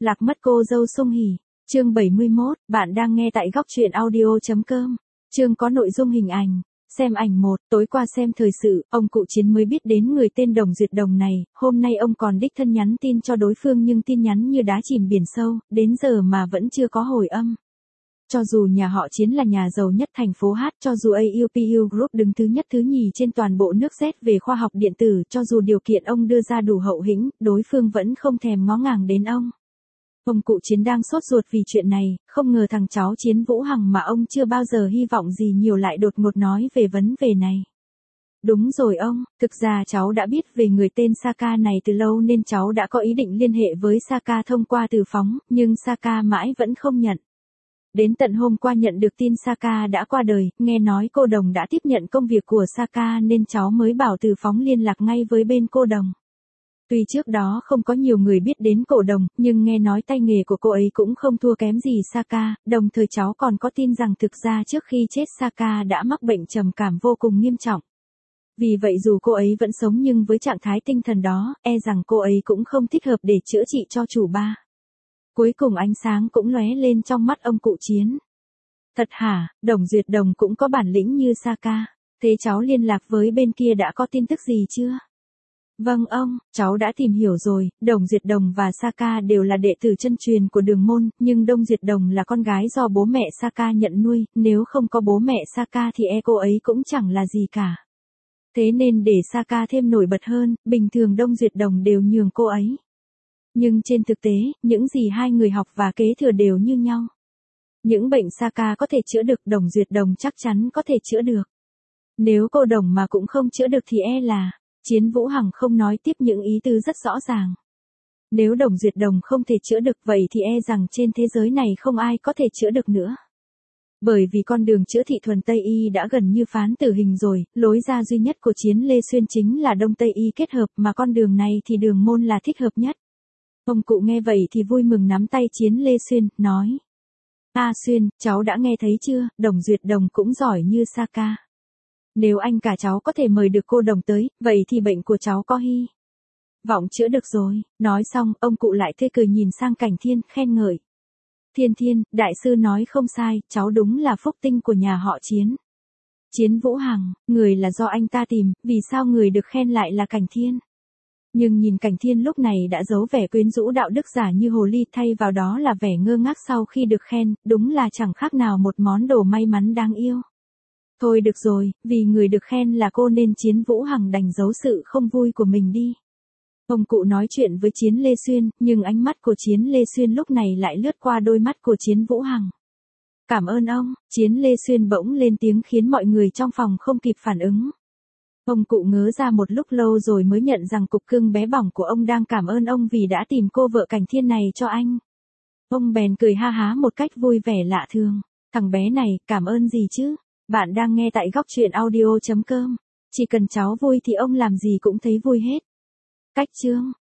Lạc mất cô dâu Sung Hỉ. Chương 71, bạn đang nghe tại góc truyện audio.com. Chương có nội dung hình ảnh. Xem ảnh 1, tối qua xem thời sự, ông cụ Chiến mới biết đến người tên Đồng Duyệt Đồng này, hôm nay ông còn đích thân nhắn tin cho đối phương nhưng tin nhắn như đá chìm biển sâu, đến giờ mà vẫn chưa có hồi âm. Cho dù nhà họ Chiến là nhà giàu nhất thành phố H, cho dù AUPU Group đứng thứ nhất thứ nhì trên toàn bộ nước Z về khoa học điện tử, cho dù điều kiện ông đưa ra đủ hậu hĩnh, đối phương vẫn không thèm ngó ngàng đến ông. Ông cụ Chiến đang sốt ruột vì chuyện này, không ngờ thằng cháu Chiến Vũ Hằng mà ông chưa bao giờ hy vọng gì nhiều lại đột ngột nói về vấn đề này. Đúng rồi ông, thực ra cháu đã biết về người tên Saka này từ lâu nên cháu đã có ý định liên hệ với Saka thông qua từ phóng, nhưng Saka mãi vẫn không nhận. Đến tận hôm qua nhận được tin Saka đã qua đời, nghe nói cô Đồng đã tiếp nhận công việc của Saka nên cháu mới bảo từ phóng liên lạc ngay với bên cô Đồng. Tuy trước đó không có nhiều người biết đến cô Đồng, nhưng nghe nói tay nghề của cô ấy cũng không thua kém gì Saka, đồng thời cháu còn có tin rằng thực ra trước khi chết Saka đã mắc bệnh trầm cảm vô cùng nghiêm trọng. Vì vậy dù cô ấy vẫn sống nhưng với trạng thái tinh thần đó, e rằng cô ấy cũng không thích hợp để chữa trị cho chủ ba. Cuối cùng ánh sáng cũng lóe lên trong mắt ông cụ Chiến. Thật hả, Đồng Duyệt Đồng cũng có bản lĩnh như Saka. Thế cháu liên lạc với bên kia đã có tin tức gì chưa? Vâng ông, cháu đã tìm hiểu rồi, Đồng Duyệt Đồng và Saka đều là đệ tử chân truyền của Đường Môn, nhưng Đồng Duyệt Đồng là con gái do bố mẹ Saka nhận nuôi, nếu không có bố mẹ Saka thì cô ấy cũng chẳng là gì cả. Thế nên để Saka thêm nổi bật hơn, bình thường Đồng Duyệt Đồng đều nhường cô ấy. Nhưng trên thực tế, những gì hai người học và kế thừa đều như nhau. Những bệnh Saka có thể chữa được, Đồng Duyệt Đồng chắc chắn có thể chữa được. Nếu cô Đồng mà cũng không chữa được thì là... Chiến Vũ Hằng không nói tiếp những ý tứ rất rõ ràng. Nếu Đồng Duyệt Đồng không thể chữa được vậy thì rằng trên thế giới này không ai có thể chữa được nữa. Bởi vì con đường chữa thị thuần Tây Y đã gần như phán tử hình rồi, lối ra duy nhất của Chiến Lê Xuyên chính là Đông Tây Y kết hợp mà con đường này thì Đường Môn là thích hợp nhất. Ông cụ nghe vậy thì vui mừng nắm tay Chiến Lê Xuyên, nói. Xuyên, cháu đã nghe thấy chưa, Đồng Duyệt Đồng cũng giỏi như Saka. Nếu anh cả cháu có thể mời được cô Đồng tới, vậy thì bệnh của cháu có hy vọng chữa được rồi. Nói xong, ông cụ lại tươi cười nhìn sang Cảnh Thiên, khen ngợi. Thiên, đại sư nói không sai, cháu đúng là phúc tinh của nhà họ Chiến. Chiến Vũ Hằng, người là do anh ta tìm, vì sao người được khen lại là Cảnh Thiên? Nhưng nhìn Cảnh Thiên lúc này đã giấu vẻ quyến rũ đạo đức giả như hồ ly, thay vào đó là vẻ ngơ ngác sau khi được khen, đúng là chẳng khác nào một món đồ may mắn đáng yêu. Thôi được rồi, vì người được khen là cô nên Chiến Vũ Hằng đành giấu sự không vui của mình đi. Ông cụ nói chuyện với Chiến Lê Xuyên, nhưng ánh mắt của Chiến Lê Xuyên lúc này lại lướt qua đôi mắt của Chiến Vũ Hằng. Cảm ơn ông, Chiến Lê Xuyên bỗng lên tiếng khiến mọi người trong phòng không kịp phản ứng. Ông cụ ngớ ra một lúc lâu rồi mới nhận rằng cục cưng bé bỏng của ông đang cảm ơn ông vì đã tìm cô vợ Cảnh Thiên này cho anh. Ông bèn cười ha há một cách vui vẻ lạ thường. Thằng bé này, cảm ơn gì chứ? Bạn đang nghe tại góc truyện audio.com. Chỉ cần cháu vui thì ông làm gì cũng thấy vui hết. Cách chương.